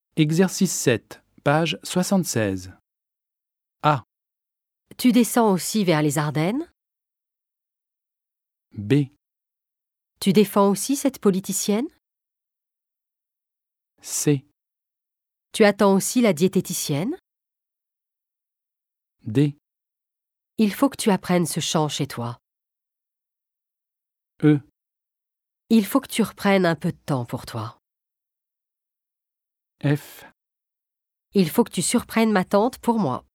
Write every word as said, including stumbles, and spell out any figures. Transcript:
Exercice sept, page soixante-seize. A. Tu descends aussi vers les Ardennes? B. Tu défends aussi cette politicienne? C. Tu attends aussi la diététicienne? D. Il faut que tu apprennes ce chant chez toi. E. Il faut que tu reprennes un peu de temps pour toi. F. Il faut que tu surprennes ma tante pour moi.